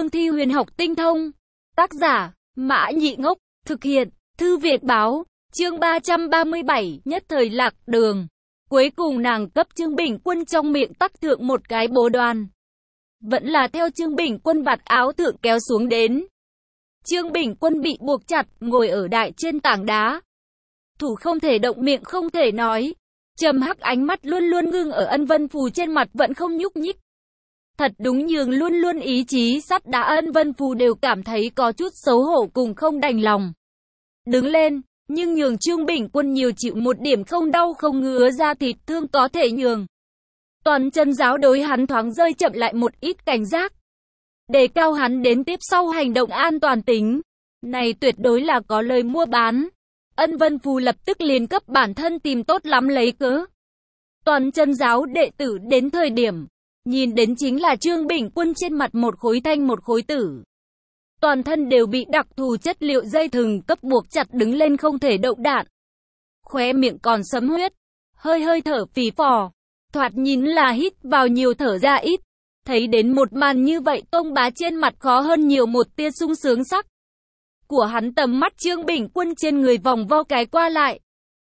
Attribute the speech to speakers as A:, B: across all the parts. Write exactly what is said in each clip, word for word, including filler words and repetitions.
A: cương thi huyền học tinh thông. Tác giả, Mã Nhị Ngốc, thực hiện, Thư Việt Báo, chương ba trăm ba mươi bảy, nhất thời lạc đường. Cuối cùng nàng cấp Trương Bình Quân trong miệng tắc thượng một cái bồ đoàn. Vẫn là theo Trương Bình Quân vạt áo thượng kéo xuống đến. Trương Bình Quân bị buộc chặt, ngồi ở đại trên tảng đá. Thủ không thể động, miệng không thể nói. Trầm hắc ánh mắt luôn luôn ngưng ở Ân Vân Phù trên mặt vẫn không nhúc nhích. Thật đúng nhường luôn luôn ý chí sắt đá Ân Vân Phù đều cảm thấy có chút xấu hổ cùng không đành lòng. Đứng lên, nhưng nhường Trương Bình Quân nhiều chịu một điểm không đau không ngứa da thịt thương có thể nhường. Toàn chân giáo đối hắn thoáng rơi chậm lại một ít cảnh giác. Đề cao hắn đến tiếp sau hành động an toàn tính. Này tuyệt đối là có lời mua bán. Ân Vân Phù lập tức liền cấp bản thân tìm tốt lắm lấy cớ. Toàn chân giáo đệ tử đến thời điểm, nhìn đến chính là Trương Bình Quân trên mặt một khối thanh một khối tử. Toàn thân đều bị đặc thù chất liệu dây thừng cấp buộc chặt đứng lên không thể động đạn. Khóe miệng còn sấm huyết, hơi hơi thở phì phò, thoạt nhìn là hít vào nhiều thở ra ít. Thấy đến một màn như vậy Tông Bá trên mặt khó hơn nhiều một tia sung sướng sắc. Của hắn tầm mắt Trương Bình Quân trên người vòng vo cái qua lại.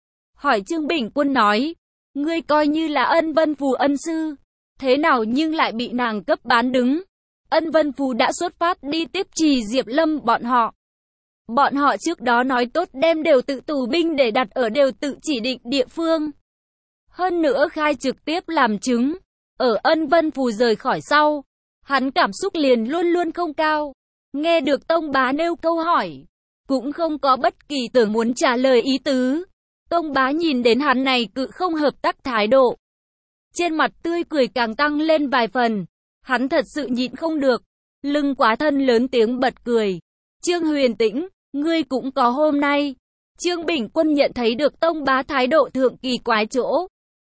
A: Hỏi Trương Bình Quân nói, ngươi coi như là Ân Vân Phù ân sư, thế nào nhưng lại bị nàng cấp bán đứng. Ân Vân Phù đã xuất phát đi tiếp trì Diệp Lâm bọn họ. Bọn họ trước đó nói tốt đem đều tự tù binh để đặt ở đều tự chỉ định địa phương. Hơn nữa khai trực tiếp làm chứng. Ở Ân Vân Phù rời khỏi sau, hắn cảm xúc liền luôn luôn không cao. Nghe được Tông Bá nêu câu hỏi, cũng không có bất kỳ tưởng muốn trả lời ý tứ. Tông Bá nhìn đến hắn này cự không hợp tác thái độ, trên mặt tươi cười càng tăng lên vài phần. Hắn thật sự nhịn không được, lưng quá thân lớn tiếng bật cười. Trương Huyền Tĩnh, ngươi cũng có hôm nay. Trương Bình Quân nhận thấy được Tông Bá thái độ thượng kỳ quái chỗ.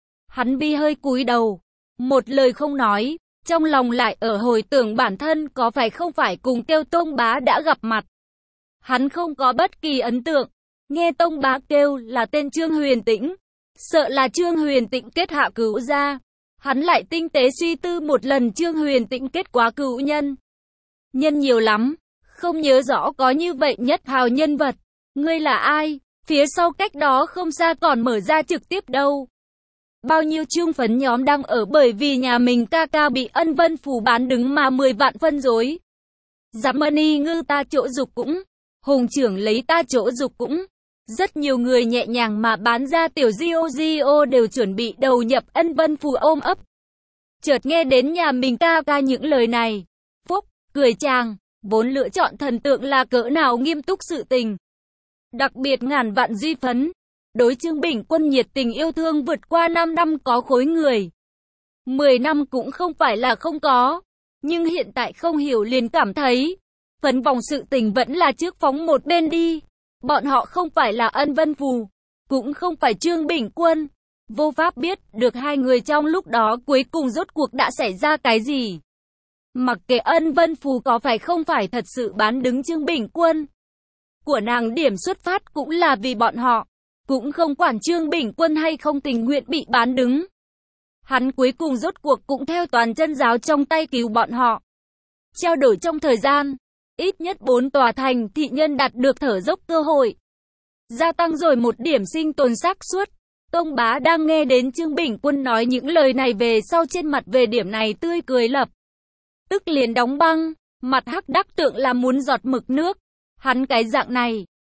A: Hắn bi hơi cúi đầu, một lời không nói, trong lòng lại ở hồi tưởng bản thân có phải không phải cùng kêu Tông Bá đã gặp mặt. Hắn không có bất kỳ ấn tượng, nghe Tông Bá kêu là tên Trương Huyền Tĩnh, sợ là Trương Huyền Tĩnh kết hạ cứu ra. Hắn lại tinh tế suy tư một lần Trương Huyền Tĩnh kết quá cựu nhân. Nhân nhiều lắm, không nhớ rõ có như vậy nhất hào nhân vật. Ngươi là ai? Phía sau cách đó không xa còn mở ra trực tiếp đâu. Bao nhiêu trương phấn nhóm đang ở bởi vì nhà mình ca ca bị Ân Vân Phù bán đứng mà mười vạn phân rối. Dám mani ngư ta chỗ dục cũng, Hùng trưởng lấy ta chỗ dục cũng. Rất nhiều người nhẹ nhàng mà bán ra tiểu Gio Gio đều chuẩn bị đầu nhập Ân Vân Phù ôm ấp. Chợt nghe đến nhà mình ca ca những lời này. Phúc, cười chàng, vốn lựa chọn thần tượng là cỡ nào nghiêm túc sự tình. Đặc biệt ngàn vạn duy phấn. Đối Trương Bình Quân nhiệt tình yêu thương vượt qua năm năm có khối người. mười năm cũng không phải là không có. Nhưng hiện tại không hiểu liền cảm thấy. Phấn vòng sự tình vẫn là trước phóng một bên đi. Bọn họ không phải là Ân Vân Phù, cũng không phải Trương Bình Quân. Vô pháp biết được hai người trong lúc đó cuối cùng rốt cuộc đã xảy ra cái gì. Mặc kệ Ân Vân Phù có phải không phải thật sự bán đứng Trương Bình Quân. Của nàng điểm xuất phát cũng là vì bọn họ. Cũng không quản Trương Bình Quân hay không tình nguyện bị bán đứng. Hắn cuối cùng rốt cuộc cũng theo toàn chân giáo trong tay cứu bọn họ. Trao đổi trong thời gian, ít nhất bốn tòa thành thị nhân đạt được thở dốc cơ hội. Gia tăng rồi một điểm sinh tồn xác suất. Tông Bá đang nghe đến Trương Bình Quân nói những lời này về sau trên mặt về điểm này tươi cười lập. Tức liền đóng băng, mặt hắc đắc tượng là muốn giọt mực nước. Hắn cái dạng này,